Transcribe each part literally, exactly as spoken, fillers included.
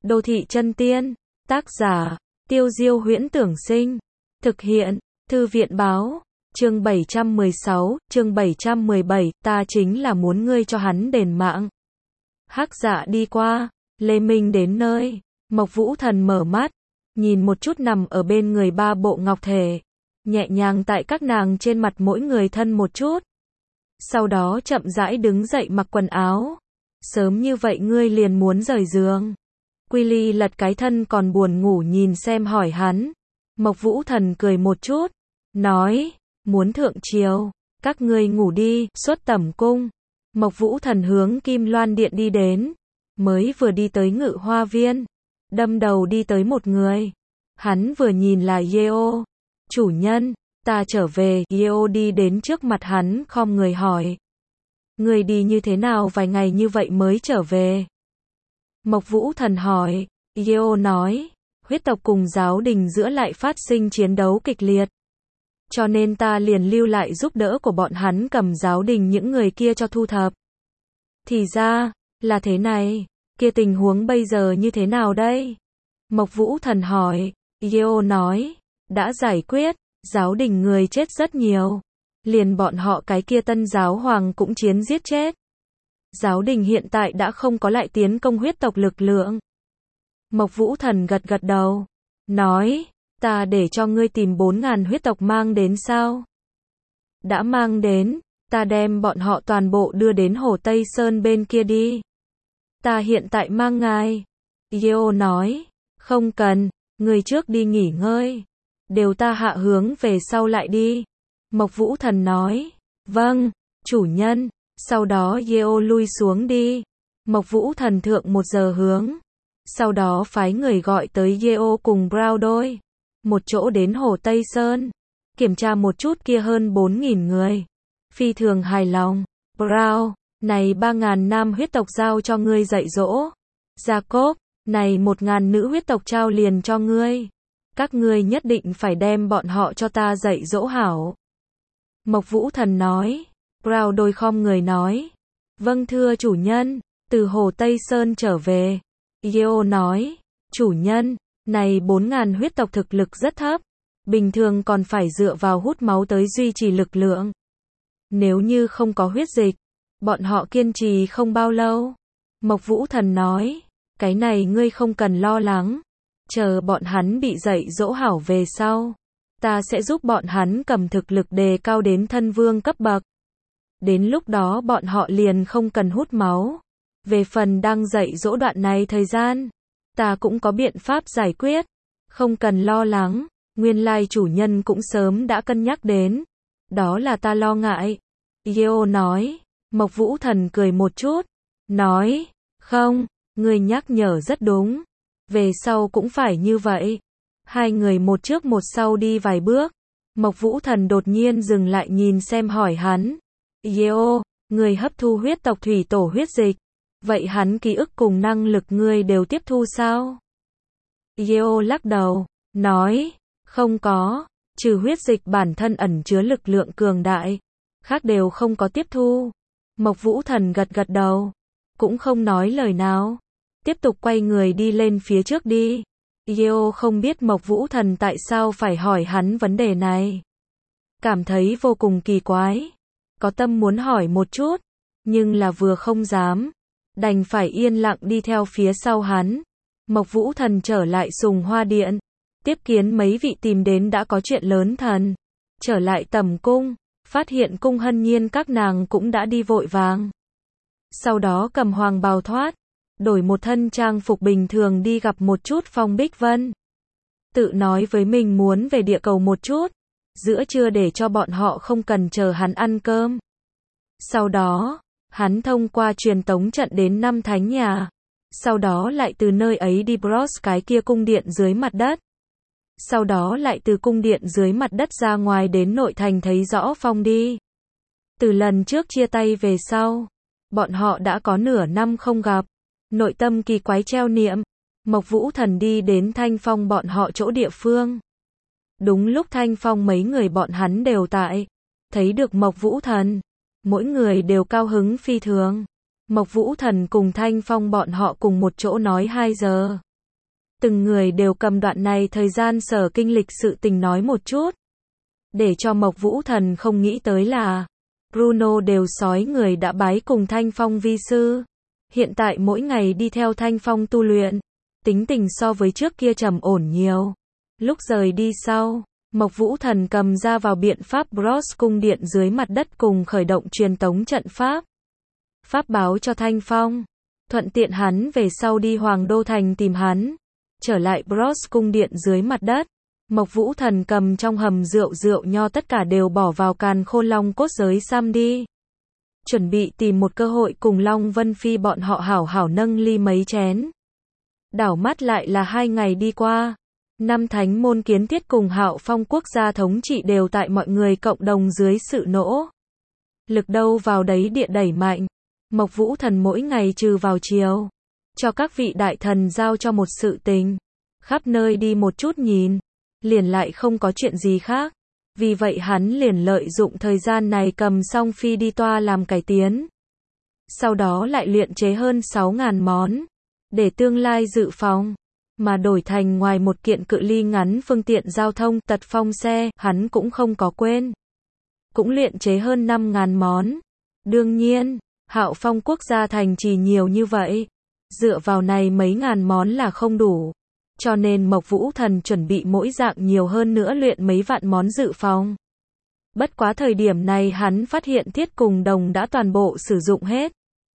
Đô thị chân tiên, tác giả, Tiêu Diêu Huyễn Tưởng Sinh, thực hiện, Thư viện báo, chương bảy trăm mười sáu, chương bảy trăm mười bảy, ta chính là muốn ngươi cho hắn đền mạng. Hắc Dạ đi qua, Lê Minh đến nơi, Mộc Vũ Thần mở mắt, nhìn một chút nằm ở bên người ba bộ ngọc thể, nhẹ nhàng tại các nàng trên mặt mỗi người thân một chút. Sau đó chậm rãi đứng dậy mặc quần áo. Sớm như vậy ngươi liền muốn rời giường. Quy Ly lật cái thân còn buồn ngủ nhìn xem hỏi hắn. Mộc Vũ Thần cười một chút, nói, muốn thượng triều, các ngươi ngủ đi, xuất tẩm cung. Mộc Vũ Thần hướng Kim Loan Điện đi đến, mới vừa đi tới Ngự Hoa Viên, đâm đầu đi tới một người. Hắn vừa nhìn là Yeo, chủ nhân, ta trở về. Yeo đi đến trước mặt hắn khom người hỏi, người đi như thế nào vài ngày như vậy mới trở về? Mộc Vũ Thần hỏi. Yeo nói, huyết tộc cùng giáo đình giữa lại phát sinh chiến đấu kịch liệt, cho nên ta liền lưu lại giúp đỡ của bọn hắn cầm giáo đình những người kia cho thu thập. Thì ra, là thế này, kia tình huống bây giờ như thế nào đây? Mộc Vũ Thần hỏi. Yeo nói, đã giải quyết, giáo đình người chết rất nhiều, liền bọn họ cái kia tân giáo hoàng cũng chiến giết chết. Giáo đình hiện tại đã không có lại tiến công huyết tộc lực lượng. Mộc Vũ Thần gật gật đầu, nói, ta để cho ngươi tìm bốn ngàn huyết tộc mang đến sao? Đã mang đến, ta đem bọn họ toàn bộ đưa đến Hồ Tây Sơn bên kia đi. Ta hiện tại mang ngài. Yeo nói, không cần, ngươi trước đi nghỉ ngơi. Đều ta hạ hướng về sau lại đi. Mộc Vũ Thần nói, vâng, chủ nhân. Sau đó Yeo lui xuống đi. Mộc Vũ Thần thượng một giờ hướng. Sau đó phái người gọi tới Yeo cùng Brown đôi. Một chỗ đến Hồ Tây Sơn. Kiểm tra một chút kia hơn bốn nghìn người. Phi thường hài lòng. Brown, này ba ngàn nam huyết tộc giao cho ngươi dạy dỗ. Jacob, này một ngàn nữ huyết tộc trao liền cho ngươi. Các ngươi nhất định phải đem bọn họ cho ta dạy dỗ hảo. Mộc Vũ Thần nói. Brown đôi khom người nói, vâng thưa chủ nhân. Từ Hồ Tây Sơn trở về. Yeo nói, chủ nhân, này bốn ngàn huyết tộc thực lực rất thấp, bình thường còn phải dựa vào hút máu tới duy trì lực lượng. Nếu như không có huyết dịch, bọn họ kiên trì không bao lâu. Mộc Vũ Thần nói, cái này ngươi không cần lo lắng, chờ bọn hắn bị dạy dỗ hảo về sau, ta sẽ giúp bọn hắn cầm thực lực đề cao đến thân vương cấp bậc. Đến lúc đó bọn họ liền không cần hút máu. Về phần đang dạy dỗ đoạn này thời gian, ta cũng có biện pháp giải quyết, không cần lo lắng. Nguyên lai chủ nhân cũng sớm đã cân nhắc đến, đó là ta lo ngại. Yeo nói. Mộc Vũ Thần cười một chút, nói, không, ngươi nhắc nhở rất đúng, về sau cũng phải như vậy. Hai người một trước một sau đi vài bước, Mộc Vũ Thần đột nhiên dừng lại nhìn xem hỏi hắn, Yeo, ngươi hấp thu huyết tộc thủy tổ huyết dịch, vậy hắn ký ức cùng năng lực ngươi đều tiếp thu sao? Yeo lắc đầu, nói, không có, trừ huyết dịch bản thân ẩn chứa lực lượng cường đại, khác đều không có tiếp thu. Mộc Vũ Thần gật gật đầu, cũng không nói lời nào, tiếp tục quay người đi lên phía trước đi. Yeo không biết Mộc Vũ Thần tại sao phải hỏi hắn vấn đề này, cảm thấy vô cùng kỳ quái, có tâm muốn hỏi một chút, nhưng là vừa không dám, đành phải yên lặng đi theo phía sau hắn. Mộc Vũ Thần trở lại Sùng Hoa Điện, tiếp kiến mấy vị tìm đến đã có chuyện lớn thần, trở lại tẩm cung, phát hiện Cung Hân Nhiên các nàng cũng đã đi vội vàng. Sau đó cầm hoàng bào thoát, đổi một thân trang phục bình thường đi gặp một chút Phong Bích Vân. Tự nói với mình muốn về địa cầu một chút, giữa trưa để cho bọn họ không cần chờ hắn ăn cơm. Sau đó, hắn thông qua truyền tống trận đến năm thánh nhà, sau đó lại từ nơi ấy đi Bros cái kia cung điện dưới mặt đất. Sau đó lại từ cung điện dưới mặt đất ra ngoài đến nội thành thấy rõ Phong đi. Từ lần trước chia tay về sau, bọn họ đã có nửa năm không gặp, nội tâm kỳ quái treo niệm. Mộc Vũ Thần đi đến Thanh Phong bọn họ chỗ địa phương. Đúng lúc Thanh Phong mấy người bọn hắn đều tại, thấy được Mộc Vũ Thần, mỗi người đều cao hứng phi thường. Mộc Vũ Thần cùng Thanh Phong bọn họ cùng một chỗ nói hai giờ. Từng người đều cầm đoạn này thời gian sở kinh lịch sự tình nói một chút. Để cho Mộc Vũ Thần không nghĩ tới là Bruno đều sói người đã bái cùng Thanh Phong vi sư. Hiện tại mỗi ngày đi theo Thanh Phong tu luyện. Tính tình so với trước kia trầm ổn nhiều. Lúc rời đi sau, Mộc Vũ Thần cầm ra vào biện pháp Bros cung điện dưới mặt đất cùng khởi động truyền tống trận pháp. Pháp báo cho Thanh Phong. Thuận tiện hắn về sau đi Hoàng Đô Thành tìm hắn. Trở lại Bros cung điện dưới mặt đất. Mộc Vũ Thần cầm trong hầm rượu rượu nho tất cả đều bỏ vào càn khôn long cốt giới xăm đi. Chuẩn bị tìm một cơ hội cùng Long Vân Phi bọn họ hảo hảo nâng ly mấy chén. Đảo mắt lại là hai ngày đi qua. Năm thánh môn kiến thiết cùng Hạo Phong quốc gia thống trị đều tại mọi người cộng đồng dưới sự nỗ lực đâu vào đấy địa đẩy mạnh. Mộc Vũ Thần mỗi ngày trừ vào chiều, cho các vị đại thần giao cho một sự tình. Khắp nơi đi một chút nhìn, liền lại không có chuyện gì khác. Vì vậy hắn liền lợi dụng thời gian này cầm song phi đi toa làm cải tiến. Sau đó lại luyện chế hơn sáu nghìn món, để tương lai dự phòng. Mà đổi thành ngoài một kiện cự ly ngắn phương tiện giao thông tật phong xe, hắn cũng không có quên. Cũng luyện chế hơn năm nghìn món. Đương nhiên, Hạo Phong quốc gia thành trì nhiều như vậy. Dựa vào này mấy ngàn món là không đủ. Cho nên Mộc Vũ Thần chuẩn bị mỗi dạng nhiều hơn nữa luyện mấy vạn món dự phòng. Bất quá thời điểm này hắn phát hiện thiết cùng đồng đã toàn bộ sử dụng hết.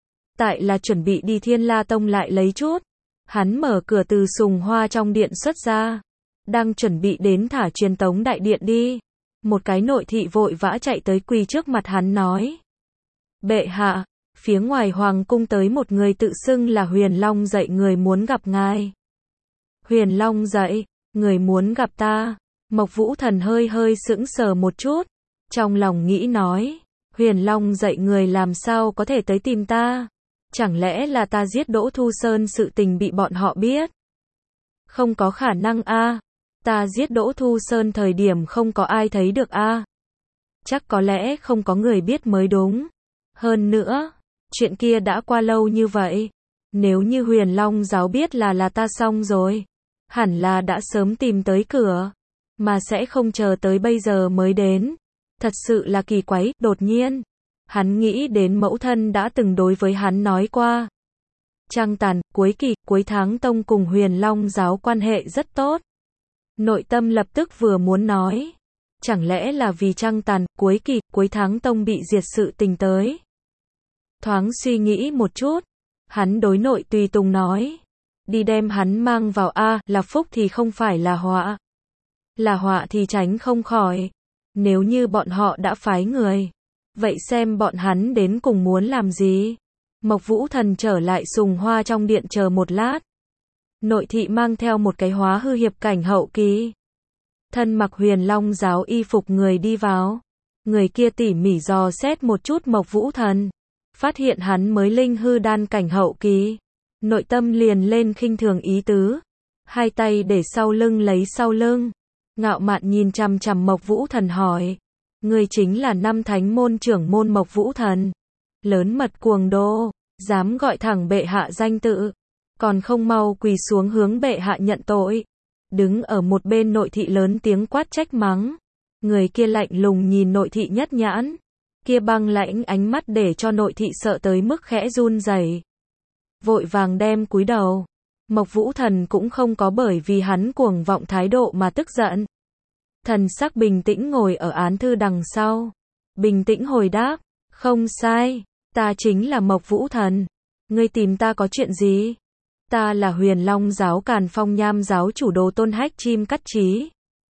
Tại là chuẩn bị đi Thiên La Tông lại lấy chút. Hắn mở cửa từ sùng hoa trong điện xuất ra. Đang chuẩn bị đến thả truyền tống đại điện đi. Một cái nội thị vội vã chạy tới quỳ trước mặt hắn nói. Bệ hạ, phía ngoài hoàng cung tới một người tự xưng là Huyền Long dạy người muốn gặp ngài. Huyền Long dạy, người muốn gặp ta. Mộc Vũ Thần hơi hơi sững sờ một chút. Trong lòng nghĩ nói, Huyền Long dạy người làm sao có thể tới tìm ta? Chẳng lẽ là ta giết Đỗ Thu Sơn sự tình bị bọn họ biết? Không có khả năng a. Ta giết Đỗ Thu Sơn thời điểm không có ai thấy được a. Chắc có lẽ không có người biết mới đúng. Hơn nữa, chuyện kia đã qua lâu như vậy. Nếu như Huyền Long giáo biết là là ta xong rồi, hẳn là đã sớm tìm tới cửa, mà sẽ không chờ tới bây giờ mới đến. Thật sự là kỳ quái. Đột nhiên, hắn nghĩ đến mẫu thân đã từng đối với hắn nói qua. Trăng tàn, cuối kỳ, cuối tháng tông cùng Huyền Long giáo quan hệ rất tốt. Nội tâm lập tức vừa muốn nói. Chẳng lẽ là vì trăng tàn, cuối kỳ, cuối tháng tông bị diệt sự tình tới. Thoáng suy nghĩ một chút, hắn đối nội tùy tùng nói. Đi đem hắn mang vào a, là phúc thì không phải là họa. Là họa thì tránh không khỏi. Nếu như bọn họ đã phái người, vậy xem bọn hắn đến cùng muốn làm gì. Mộc Vũ Thần trở lại sùng hoa trong điện chờ một lát. Nội thị mang theo một cái hóa hư hiệp cảnh hậu kỳ. Thân mặc Huyền Long giáo y phục người đi vào. Người kia tỉ mỉ dò xét một chút Mộc Vũ Thần. Phát hiện hắn mới linh hư đan cảnh hậu kỳ. Nội tâm liền lên khinh thường ý tứ. Hai tay để sau lưng lấy sau lưng. Ngạo mạn nhìn chằm chằm Mộc Vũ Thần hỏi. Người chính là năm thánh môn trưởng môn Mộc Vũ Thần. Lớn mật cuồng đô, dám gọi thẳng bệ hạ danh tự. Còn không mau quỳ xuống hướng bệ hạ nhận tội. Đứng ở một bên nội thị lớn tiếng quát trách mắng. Người kia lạnh lùng nhìn nội thị nhất nhãn. Kia băng lãnh ánh mắt để cho nội thị sợ tới mức khẽ run rẩy. Vội vàng đem cúi đầu. Mộc Vũ Thần cũng không có bởi vì hắn cuồng vọng thái độ mà tức giận. Thần sắc bình tĩnh ngồi ở án thư đằng sau. Bình tĩnh hồi đáp. Không sai, ta chính là Mộc Vũ Thần. Ngươi tìm ta có chuyện gì? Ta là Huyền Long giáo Càn Phong Nham giáo chủ Đồ Tôn Hách Chim Cắt Chí.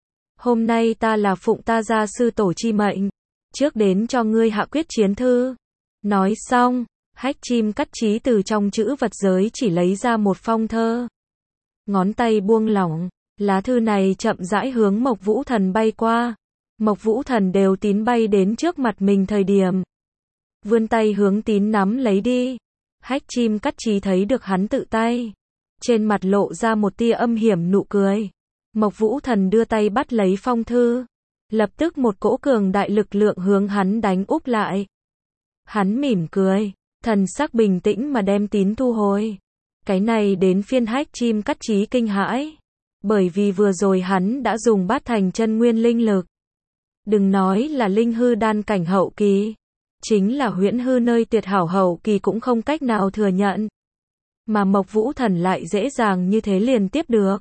Hôm nay ta là phụng ta gia sư tổ chi mệnh. Trước đến cho ngươi hạ quyết chiến thư. Nói xong, Hách Chim Cắt Chí từ trong chữ vật giới chỉ lấy ra một phong thơ. Ngón tay buông lỏng, lá thư này chậm rãi hướng Mộc Vũ Thần bay qua. Mộc Vũ Thần đều tín bay đến trước mặt mình thời điểm. Vươn tay hướng tín nắm lấy đi. Hách Chim Cắt Chí thấy được hắn tự tay. Trên mặt lộ ra một tia âm hiểm nụ cười. Mộc Vũ Thần đưa tay bắt lấy phong thư. Lập tức một cỗ cường đại lực lượng hướng hắn đánh úp lại. Hắn mỉm cười. Thần sắc bình tĩnh mà đem tín thu hồi. Cái này đến phiên Hách Chim Cắt Chí kinh hãi. Bởi vì vừa rồi hắn đã dùng bát thành chân nguyên linh lực. Đừng nói là linh hư đan cảnh hậu kỳ. Chính là huyễn hư nơi tuyệt hảo hậu kỳ cũng không cách nào thừa nhận. Mà Mộc Vũ Thần lại dễ dàng như thế liền tiếp được.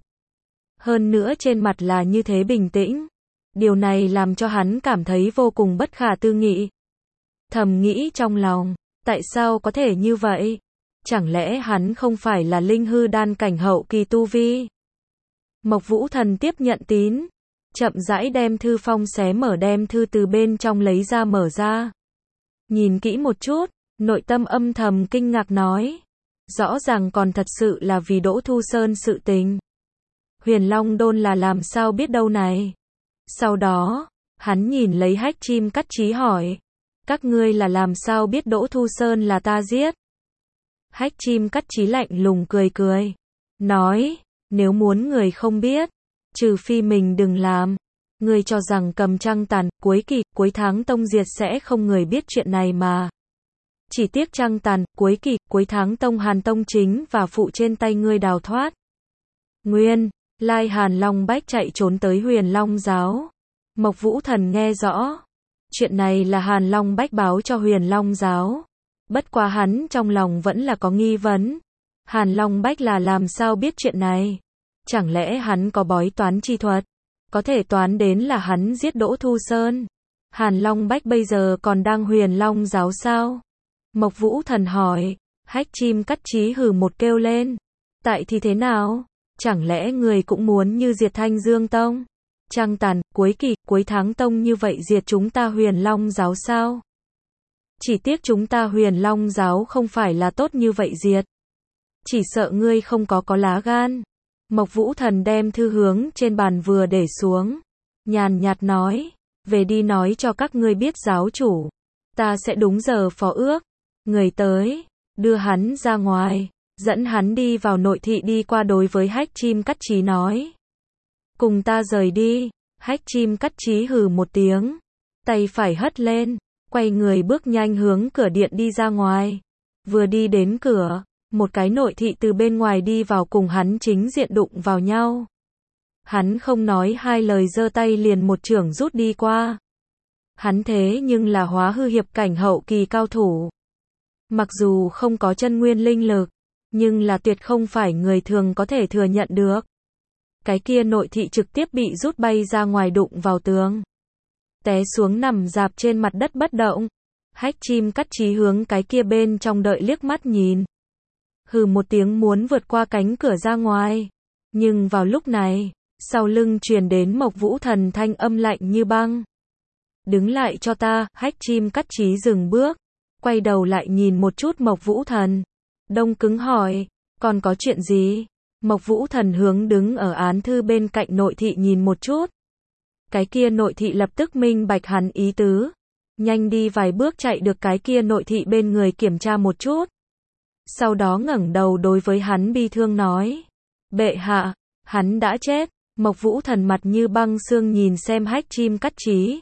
Hơn nữa trên mặt là như thế bình tĩnh. Điều này làm cho hắn cảm thấy vô cùng bất khả tư nghị. Thầm nghĩ trong lòng, tại sao có thể như vậy? Chẳng lẽ hắn không phải là linh hư đan cảnh hậu kỳ tu vi? Mộc Vũ Thần tiếp nhận tín, chậm rãi đem thư phong xé mở, đem thư từ bên trong lấy ra mở ra. Nhìn kỹ một chút, nội tâm âm thầm kinh ngạc nói. Rõ ràng còn thật sự là vì Đỗ Thu Sơn sự tình. Huyền Long Đôn là làm sao biết đâu này? Sau đó, hắn nhìn lấy Hách Chim Cắt Chí hỏi. Các ngươi là làm sao biết Đỗ Thu Sơn là ta giết? Hách Chim Cắt Chí lạnh lùng cười cười. Nói, nếu muốn người không biết, trừ phi mình đừng làm. Ngươi cho rằng cầm trăng tàn, cuối kỳ, cuối tháng tông diệt sẽ không người biết chuyện này mà. Chỉ tiếc trăng tàn, cuối kỳ, cuối tháng tông Hàn Tông chính và phụ trên tay ngươi đào thoát. Nguyên lai Hàn Long Bách chạy trốn tới Huyền Long giáo. Mộc Vũ Thần nghe rõ. Chuyện này là Hàn Long Bách báo cho Huyền Long giáo. Bất quá hắn trong lòng vẫn là có nghi vấn. Hàn Long Bách là làm sao biết chuyện này? Chẳng lẽ hắn có bói toán chi thuật? Có thể toán đến là hắn giết Đỗ Thu Sơn. Hàn Long Bách bây giờ còn đang Huyền Long giáo sao? Mộc Vũ Thần hỏi. Hách Chim Cắt Chí hừ một kêu lên. Tại thì thế nào? Chẳng lẽ người cũng muốn như diệt Thanh Dương Tông? Trăng tàn, cuối kỳ, cuối tháng tông như vậy diệt chúng ta Huyền Long giáo sao? Chỉ tiếc chúng ta Huyền Long giáo không phải là tốt như vậy diệt. Chỉ sợ ngươi không có có lá gan. Mộc Vũ Thần đem thư hướng trên bàn vừa để xuống. Nhàn nhạt nói. Về đi nói cho các ngươi biết giáo chủ. Ta sẽ đúng giờ phó ước. Người tới. Đưa hắn ra ngoài. Dẫn hắn đi vào nội thị đi qua đối với Hách Chim Cắt Chí nói. Cùng ta rời đi. Hách Chim Cắt Chí hừ một tiếng. Tay phải hất lên. Quay người bước nhanh hướng cửa điện đi ra ngoài. Vừa đi đến cửa. Một cái nội thị từ bên ngoài đi vào cùng hắn chính diện đụng vào nhau. Hắn không nói hai lời giơ tay liền một chưởng rút đi qua. Hắn thế nhưng là hóa hư hiệp cảnh hậu kỳ cao thủ. Mặc dù không có chân nguyên linh lực, nhưng là tuyệt không phải người thường có thể thừa nhận được. Cái kia nội thị trực tiếp bị rút bay ra ngoài đụng vào tường. Té xuống nằm rạp trên mặt đất bất động. Hách Chim Cắt Chí hướng cái kia bên trong đợi liếc mắt nhìn. Hừ một tiếng muốn vượt qua cánh cửa ra ngoài. Nhưng vào lúc này, sau lưng truyền đến Mộc Vũ Thần thanh âm lạnh như băng. Đứng lại cho ta. Hách Chim Cắt Chí dừng bước. Quay đầu lại nhìn một chút Mộc Vũ Thần. Đông cứng hỏi. Còn có chuyện gì? Mộc Vũ Thần hướng đứng ở án thư bên cạnh nội thị nhìn một chút. Cái kia nội thị lập tức minh bạch hắn ý tứ. Nhanh đi vài bước chạy được cái kia nội thị bên người kiểm tra một chút. Sau đó ngẩng đầu đối với hắn bi thương nói. Bệ hạ, hắn đã chết. Mộc Vũ Thần mặt như băng xương nhìn xem Hách Chim Cắt Chí.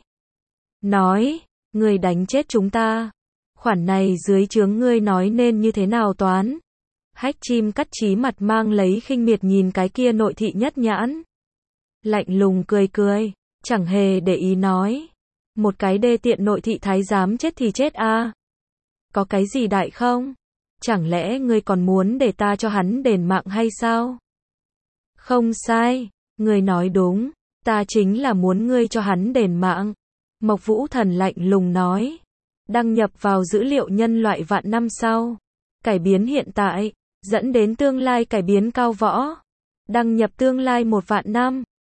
Nói, ngươi đánh chết chúng ta. Khoản này dưới trướng ngươi nói nên như thế nào toán? Hách Chim Cắt Chí mặt mang lấy khinh miệt nhìn cái kia nội thị nhất nhãn. Lạnh lùng cười cười, chẳng hề để ý nói. Một cái đê tiện nội thị thái giám chết thì chết a. À? Có cái gì đại không? Chẳng lẽ ngươi còn muốn để ta cho hắn đền mạng hay sao? Không sai, ngươi nói đúng, ta chính là muốn ngươi cho hắn đền mạng. Mộc Vũ Thần lạnh lùng nói. Đăng nhập vào dữ liệu nhân loại vạn năm sau. Cải biến hiện tại, dẫn đến tương lai cải biến cao võ. Đăng nhập tương lai một vạn năm.